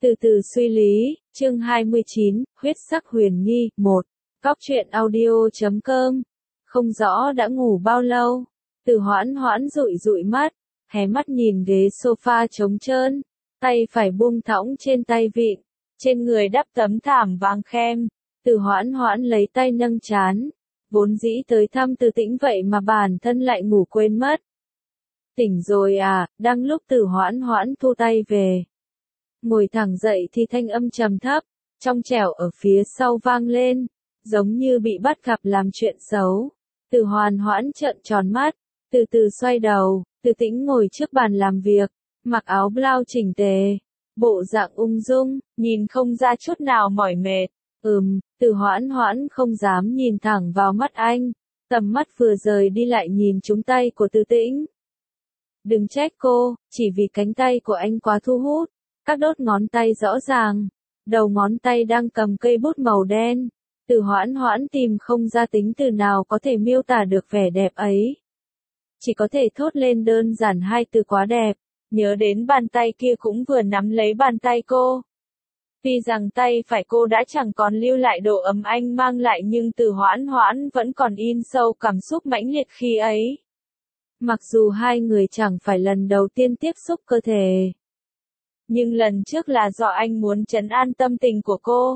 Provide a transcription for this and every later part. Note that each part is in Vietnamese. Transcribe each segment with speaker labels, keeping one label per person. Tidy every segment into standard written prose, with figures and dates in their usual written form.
Speaker 1: Từ từ suy lý, chương 29, huyết sắc huyền nghi, 1. Góc truyện audio.com. Không rõ đã ngủ bao lâu. Từ Hoãn Hoãn dụi dụi mắt, hé mắt nhìn ghế sofa trống trơn, tay phải buông thõng trên tay vịn, trên người đắp tấm thảm vàng kem. Từ Hoãn Hoãn lấy tay nâng trán, vốn dĩ tới thăm Từ Tĩnh vậy mà bản thân lại ngủ quên mất. Tỉnh rồi à, đang lúc Từ Hoãn Hoãn thu tay về. Ngồi thẳng dậy thì thanh âm trầm thấp, trong trẻo ở phía sau vang lên, giống như bị bắt gặp làm chuyện xấu. Từ Hoãn Hoãn trợn tròn mắt, từ từ xoay đầu, Từ Tĩnh ngồi trước bàn làm việc, mặc áo blau chỉnh tề, bộ dạng ung dung, nhìn không ra chút nào mỏi mệt. Từ Hoãn Hoãn không dám nhìn thẳng vào mắt anh, tầm mắt vừa rời đi lại nhìn trúng tay của Từ Tĩnh. Đừng trách cô, chỉ vì cánh tay của anh quá thu hút, các đốt ngón tay rõ ràng, đầu ngón tay đang cầm cây bút màu đen. Từ Hoãn Hoãn tìm không ra tính từ nào có thể miêu tả được vẻ đẹp ấy. Chỉ có thể thốt lên đơn giản hai từ quá đẹp, nhớ đến bàn tay kia cũng vừa nắm lấy bàn tay cô. Tuy rằng tay phải cô đã chẳng còn lưu lại độ ấm anh mang lại nhưng Từ Hoãn Hoãn vẫn còn in sâu cảm xúc mãnh liệt khi ấy. Mặc dù hai người chẳng phải lần đầu tiên tiếp xúc cơ thể, nhưng lần trước là do anh muốn trấn an tâm tình của cô.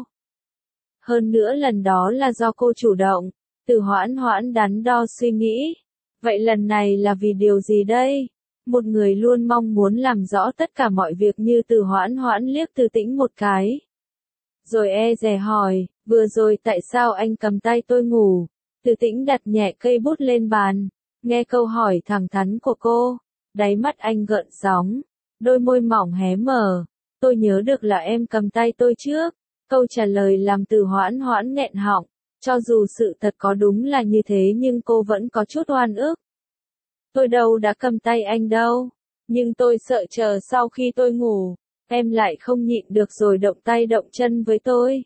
Speaker 1: Hơn nữa lần đó là do cô chủ động. Từ Hoãn Hoãn đắn đo suy nghĩ. Vậy lần này là vì điều gì đây? Một người luôn mong muốn làm rõ tất cả mọi việc như Từ Hoãn Hoãn liếc Từ Tĩnh một cái. Rồi e dè hỏi, vừa rồi tại sao anh cầm tay tôi ngủ? Từ Tĩnh đặt nhẹ cây bút lên bàn. Nghe câu hỏi thẳng thắn của cô, đáy mắt anh gợn sóng, đôi môi mỏng hé mở. Tôi nhớ được là em cầm tay tôi trước. Câu trả lời làm Từ Hoãn Hoãn nghẹn họng. Cho dù sự thật có đúng là như thế nhưng cô vẫn có chút oan ức. Tôi đâu đã cầm tay anh đâu. Nhưng tôi sợ chờ sau khi tôi ngủ, em lại không nhịn được rồi động tay động chân với tôi.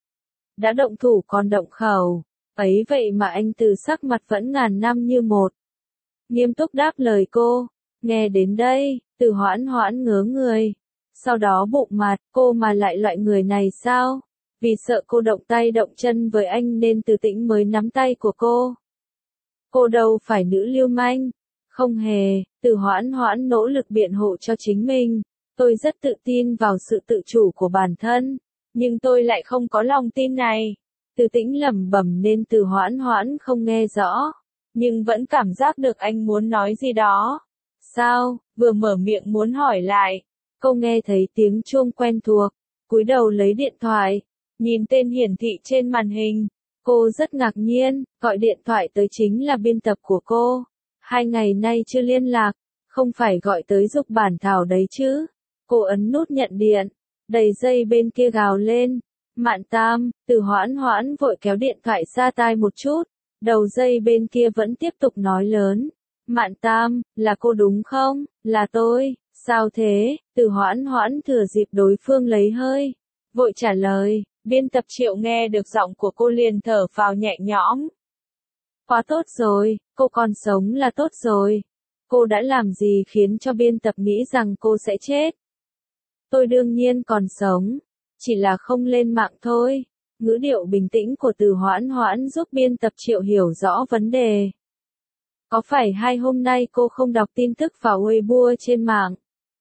Speaker 1: Đã động thủ còn động khẩu. Ấy vậy mà anh Từ sắc mặt vẫn ngàn năm như một. Nghiêm túc đáp lời cô. Nghe đến đây, Từ Hoãn Hoãn ngớ người. Sau đó bụng mặt, cô mà lại loại người này sao? Vì sợ cô động tay động chân với anh nên Từ Tĩnh mới nắm tay của cô. Cô đâu phải nữ lưu manh. Không hề, Từ Hoãn Hoãn nỗ lực biện hộ cho chính mình. Tôi rất tự tin vào sự tự chủ của bản thân. Nhưng tôi lại không có lòng tin này. Từ Tĩnh lẩm bẩm nên Từ Hoãn Hoãn không nghe rõ. Nhưng vẫn cảm giác được anh muốn nói gì đó. Sao? Vừa mở miệng muốn hỏi lại. Cô nghe thấy tiếng chuông quen thuộc. Cúi đầu lấy điện thoại. Nhìn tên hiển thị trên màn hình. Cô rất ngạc nhiên. Gọi điện thoại tới chính là biên tập của cô. 2 ngày nay chưa liên lạc. Không phải gọi tới dục bản thảo đấy chứ. Cô ấn nút nhận điện. Đầy dây bên kia gào lên. Mạn Tam. Từ Hoãn Hoãn vội kéo điện thoại xa tai một chút. Đầu dây bên kia vẫn tiếp tục nói lớn. Mạn Tam, là cô đúng không? Là tôi. Sao thế? Từ Hoãn Hoãn thừa dịp đối phương lấy hơi, vội trả lời. Biên tập Triệu nghe được giọng của cô liền thở phào nhẹ nhõm. Quá tốt rồi, cô còn sống là tốt rồi. Cô đã làm gì khiến cho biên tập nghĩ rằng cô sẽ chết? Tôi đương nhiên còn sống, chỉ là không lên mạng thôi. Ngữ điệu bình tĩnh của Từ Hoãn Hoãn giúp biên tập Triệu hiểu rõ vấn đề. Có phải 2 hôm nay cô không đọc tin tức vào Weibo trên mạng?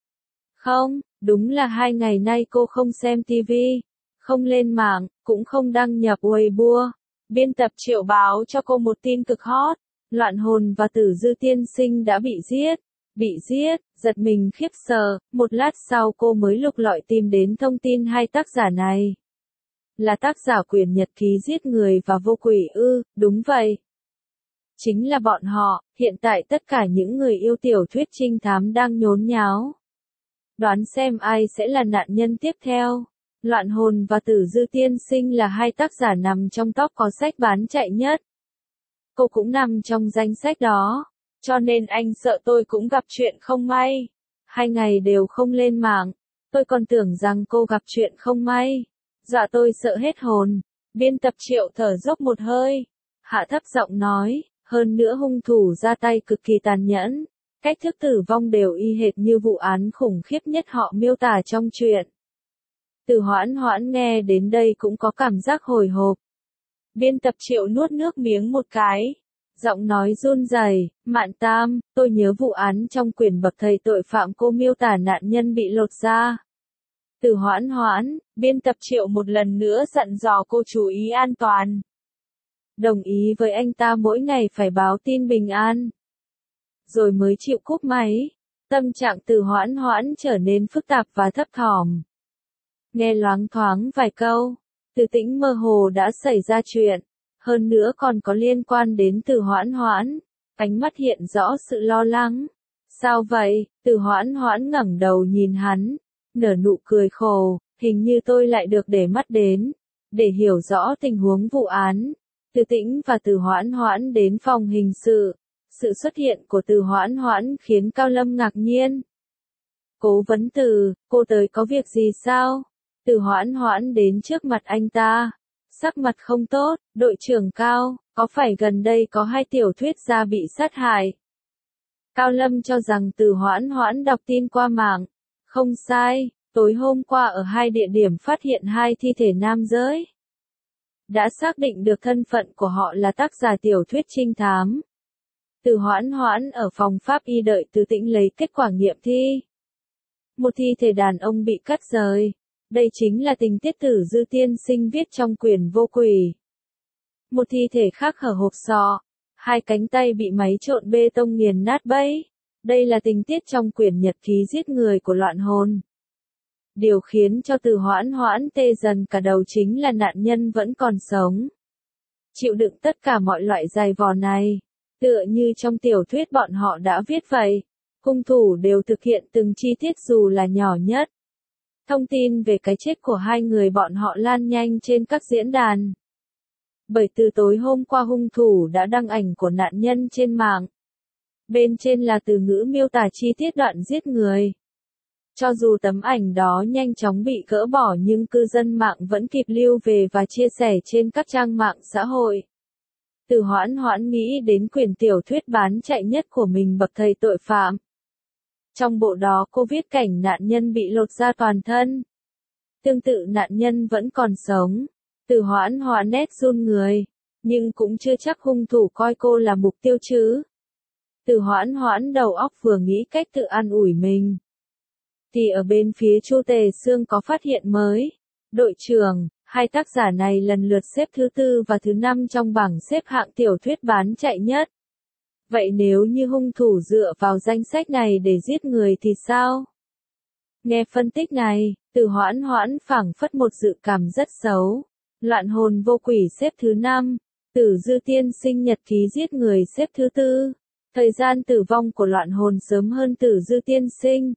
Speaker 1: Không, đúng là 2 ngày nay cô không xem TV, không lên mạng, cũng không đăng nhập Weibo. Biên tập Triệu báo cho cô một tin cực hot. Loạn hồn và Tử Dư tiên sinh đã bị giết. Bị giết, giật mình khiếp sợ. Một lát sau cô mới lục lọi tìm đến thông tin 2 tác giả này. Là tác giả quyển nhật ký giết người và vô quỷ ư? Đúng vậy. Chính là bọn họ. Hiện tại tất cả những người yêu tiểu thuyết trinh thám đang nhốn nháo. Đoán xem ai sẽ là nạn nhân tiếp theo. Loạn hồn và Tử Dư tiên sinh là 2 tác giả nằm trong top có sách bán chạy nhất. Cô cũng nằm trong danh sách đó. Cho nên anh sợ tôi cũng gặp chuyện không may. 2 ngày đều không lên mạng. Tôi còn tưởng rằng cô gặp chuyện không may. Dọa tôi sợ hết hồn. Biên tập Triệu thở dốc một hơi. Hạ thấp giọng nói. Hơn nữa hung thủ ra tay cực kỳ tàn nhẫn. Cách thức tử vong đều y hệt như vụ án khủng khiếp nhất họ miêu tả trong truyện. Từ Hoãn Hoãn nghe đến đây cũng có cảm giác hồi hộp. Biên tập Triệu nuốt nước miếng một cái. Giọng nói run rẩy, Mạn Tam, tôi nhớ vụ án trong quyển bậc thầy tội phạm cô miêu tả nạn nhân bị lột da. Từ Hoãn Hoãn, biên tập Triệu một lần nữa dặn dò cô chú ý an toàn. Đồng ý với anh ta mỗi ngày phải báo tin bình an. Rồi mới chịu cúp máy. Tâm trạng Từ Hoãn Hoãn trở nên phức tạp và thấp thỏm. Nghe loáng thoáng vài câu, Từ Tĩnh mơ hồ đã xảy ra chuyện. Hơn nữa còn có liên quan đến Từ Hoãn Hoãn. Ánh mắt hiện rõ sự lo lắng. Sao vậy? Từ Hoãn Hoãn ngẩng đầu nhìn hắn. Nở nụ cười khổ, hình như tôi lại được để mắt đến. Để hiểu rõ tình huống vụ án, Từ Tĩnh và Từ Hoãn Hoãn đến phòng hình sự. Sự xuất hiện của Từ Hoãn Hoãn khiến Cao Lâm ngạc nhiên. Cố vấn Từ, cô tới có việc gì sao? Từ Hoãn Hoãn đến trước mặt anh ta. Sắc mặt không tốt, đội trưởng Cao, có phải gần đây có 2 tiểu thuyết gia bị sát hại? Cao Lâm cho rằng Từ Hoãn Hoãn đọc tin qua mạng. Không sai, tối hôm qua ở 2 địa điểm phát hiện 2 thi thể nam giới. Đã xác định được thân phận của họ là tác giả tiểu thuyết trinh thám. Từ Hoãn Hoãn ở phòng pháp y đợi Từ Tĩnh lấy kết quả nghiệm thi. Một thi thể đàn ông bị cắt rời. Đây chính là tình tiết Tử Dư tiên sinh viết trong quyển Vô Quỷ. Một thi thể khác hở hộp sọ. 2 cánh tay bị máy trộn bê tông nghiền nát bấy. Đây là tình tiết trong quyển nhật ký giết người của Loạn Hồn. Điều khiến cho Từ Hoãn Hoãn tê dần cả đầu chính là nạn nhân vẫn còn sống. Chịu đựng tất cả mọi loại dày vò này. Tựa như trong tiểu thuyết bọn họ đã viết vậy. Hung thủ đều thực hiện từng chi tiết dù là nhỏ nhất. Thông tin về cái chết của 2 người bọn họ lan nhanh trên các diễn đàn. Bởi từ tối hôm qua hung thủ đã đăng ảnh của nạn nhân trên mạng. Bên trên là từ ngữ miêu tả chi tiết đoạn giết người. Cho dù tấm ảnh đó nhanh chóng bị gỡ bỏ nhưng cư dân mạng vẫn kịp lưu về và chia sẻ trên các trang mạng xã hội. Từ Hoãn Hoãn nghĩ đến quyển tiểu thuyết bán chạy nhất của mình bậc thầy tội phạm. Trong bộ đó cô viết cảnh nạn nhân bị lột da toàn thân. Tương tự nạn nhân vẫn còn sống. Từ Hoãn Hoãn nét run người. Nhưng cũng chưa chắc hung thủ coi cô là mục tiêu chứ. Từ Hoãn Hoãn đầu óc vừa nghĩ cách tự an ủi mình. Thì ở bên phía Chu Tề Sương có phát hiện mới. Đội trưởng, 2 tác giả này lần lượt xếp thứ 4 và thứ 5 trong bảng xếp hạng tiểu thuyết bán chạy nhất. Vậy nếu như hung thủ dựa vào danh sách này để giết người thì sao? Nghe phân tích này, Từ Hoãn Hoãn phảng phất một dự cảm rất xấu. Loạn Hồn Vô Quỷ xếp thứ 5, Tử Dư tiên sinh nhật ký giết người xếp thứ 4. Thời gian tử vong của Loạn Hồn sớm hơn Tử Dư tiên sinh.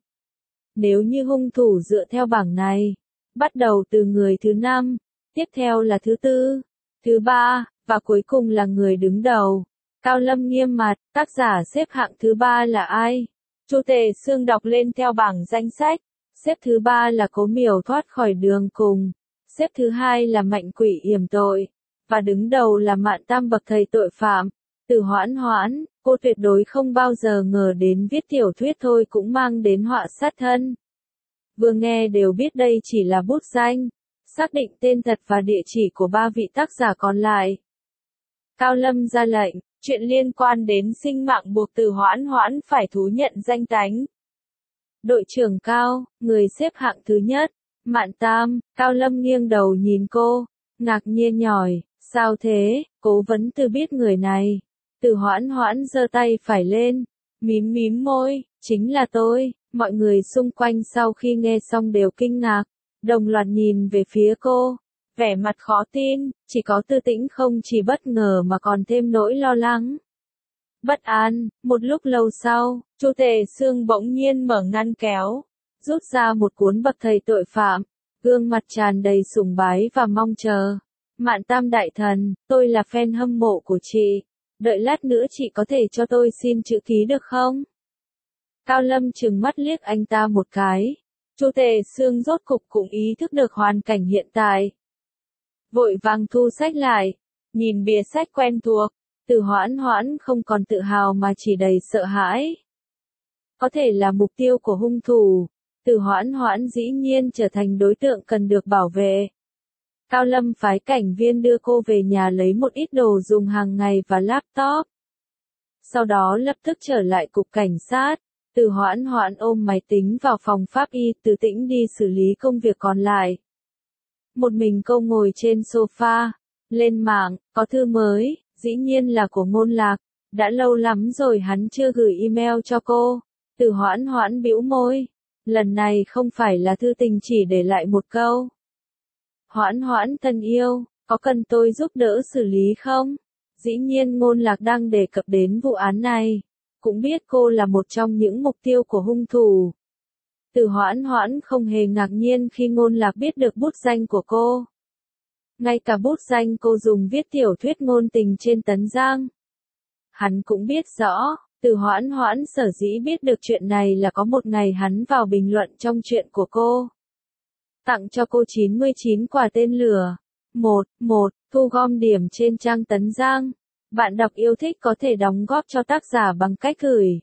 Speaker 1: Nếu như hung thủ dựa theo bảng này, bắt đầu từ người thứ 5, tiếp theo là thứ 4, thứ 3, và cuối cùng là người đứng đầu. Cao Lâm nghiêm mặt, tác giả xếp hạng thứ 3 là ai? Chu Tề Sương đọc lên theo bảng danh sách. Xếp thứ 3 là Cố Miểu thoát khỏi đường cùng. Xếp thứ 2 là Mạnh Quỷ yểm tội. Và đứng đầu là Mạn Tam bậc thầy tội phạm. Từ Hoãn Hoãn, cô tuyệt đối không bao giờ ngờ đến viết tiểu thuyết thôi cũng mang đến họa sát thân. Vừa nghe đều biết đây chỉ là bút danh. Xác định tên thật và địa chỉ của 3 vị tác giả còn lại. Cao Lâm ra lệnh, chuyện liên quan đến sinh mạng buộc Từ Hoãn Hoãn phải thú nhận danh tánh. Đội trưởng Cao, người xếp hạng thứ nhất, Mạn Tam. Cao Lâm nghiêng đầu nhìn cô, ngạc nhiên nhhỏi, sao thế? Cố vấn Từ biết người này. Từ Hoãn Hoãn giơ tay phải lên, mím môi, chính là tôi. Mọi người xung quanh sau khi nghe xong đều kinh ngạc, đồng loạt nhìn về phía cô, vẻ mặt khó tin, chỉ có Từ Tĩnh không chỉ bất ngờ mà còn thêm nỗi lo lắng. Bất an, một lúc lâu sau, Chu Tề Sương bỗng nhiên mở ngăn kéo, rút ra một cuốn bậc thầy tội phạm, gương mặt tràn đầy sùng bái và mong chờ. Mạn Tam đại thần, tôi là fan hâm mộ của chị, đợi lát nữa chị có thể cho tôi xin chữ ký được không? Cao Lâm trừng mắt liếc anh ta một cái. Chu Tề Sương rốt cục cũng ý thức được hoàn cảnh hiện tại. Vội vàng thu sách lại, nhìn bìa sách quen thuộc, Từ Hoãn Hoãn không còn tự hào mà chỉ đầy sợ hãi. Có thể là mục tiêu của hung thủ, Từ Hoãn Hoãn dĩ nhiên trở thành đối tượng cần được bảo vệ. Cao Lâm phái cảnh viên đưa cô về nhà lấy một ít đồ dùng hàng ngày và laptop. Sau đó lập tức trở lại cục cảnh sát. Từ Hoãn Hoãn ôm máy tính vào phòng pháp y, Từ Tĩnh đi xử lý công việc còn lại. Một mình cô ngồi trên sofa, lên mạng, có thư mới, dĩ nhiên là của Ngôn Lạc. Đã lâu lắm rồi hắn chưa gửi email cho cô. Từ Hoãn Hoãn bĩu môi. Lần này không phải là thư tình, chỉ để lại một câu. Hoãn Hoãn thân yêu, có cần tôi giúp đỡ xử lý không? Dĩ nhiên Ngôn Lạc đang đề cập đến vụ án này. Cũng biết cô là một trong những mục tiêu của hung thủ. Từ Hoãn Hoãn không hề ngạc nhiên khi Ngôn Lạc biết được bút danh của cô. Ngay cả bút danh cô dùng viết tiểu thuyết ngôn tình trên Tấn Giang. Hắn cũng biết rõ, Từ Hoãn Hoãn sở dĩ biết được chuyện này là có một ngày hắn vào bình luận trong chuyện của cô. Tặng cho cô 99 quả tên lửa. 1. Thu gom điểm trên trang Tấn Giang. Bạn đọc yêu thích có thể đóng góp cho tác giả bằng cách gửi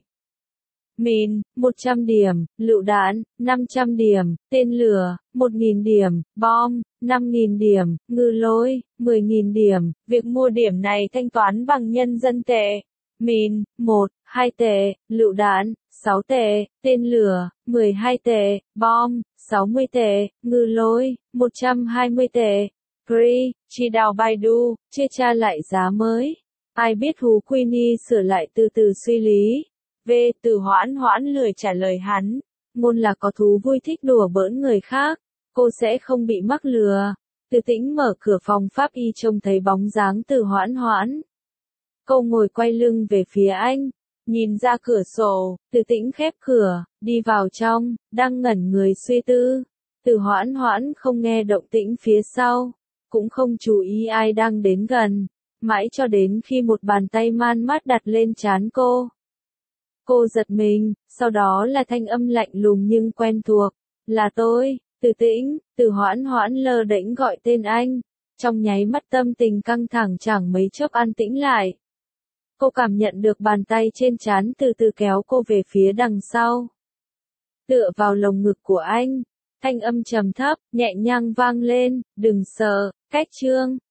Speaker 1: Min, 100 điểm, lựu đạn, 500 điểm, tên lửa, 1.000 điểm, bom, 5.000 điểm, ngư lôi, 10.000 điểm. Việc mua điểm này thanh toán bằng nhân dân tệ. Min, 2 tệ, lựu đạn, 6 tệ, tên lửa, 12 tệ, bom, 60 tệ, ngư lôi, 120 tệ. Free, chỉ đào Baidu, chê tra lại giá mới. Ai biết Hú Queenie sửa lại từ từ suy lý. Từ Hoãn Hoãn lười trả lời hắn. Ngôn Lạc có thú vui thích đùa bỡn người khác. Cô sẽ không bị mắc lừa. Từ Tĩnh mở cửa phòng pháp y trông thấy bóng dáng Từ Hoãn Hoãn. Cô ngồi quay lưng về phía anh. Nhìn ra cửa sổ, Từ Tĩnh khép cửa, đi vào trong, đang ngẩn người suy tư. Từ Hoãn Hoãn không nghe động tĩnh phía sau. Cũng không chú ý ai đang đến gần. Mãi cho đến khi một bàn tay man mát đặt lên trán cô. Cô giật mình, sau đó là thanh âm lạnh lùng nhưng quen thuộc. Là tôi, Từ Tĩnh. Từ Hoãn Hoãn lơ đễnh gọi tên anh. Trong nháy mắt tâm tình căng thẳng chẳng mấy chốc an tĩnh lại. Cô cảm nhận được bàn tay trên trán từ từ kéo cô về phía đằng sau. Tựa vào lồng ngực của anh. Thanh âm trầm thấp, nhẹ nhàng vang lên, đừng sợ, cách chương.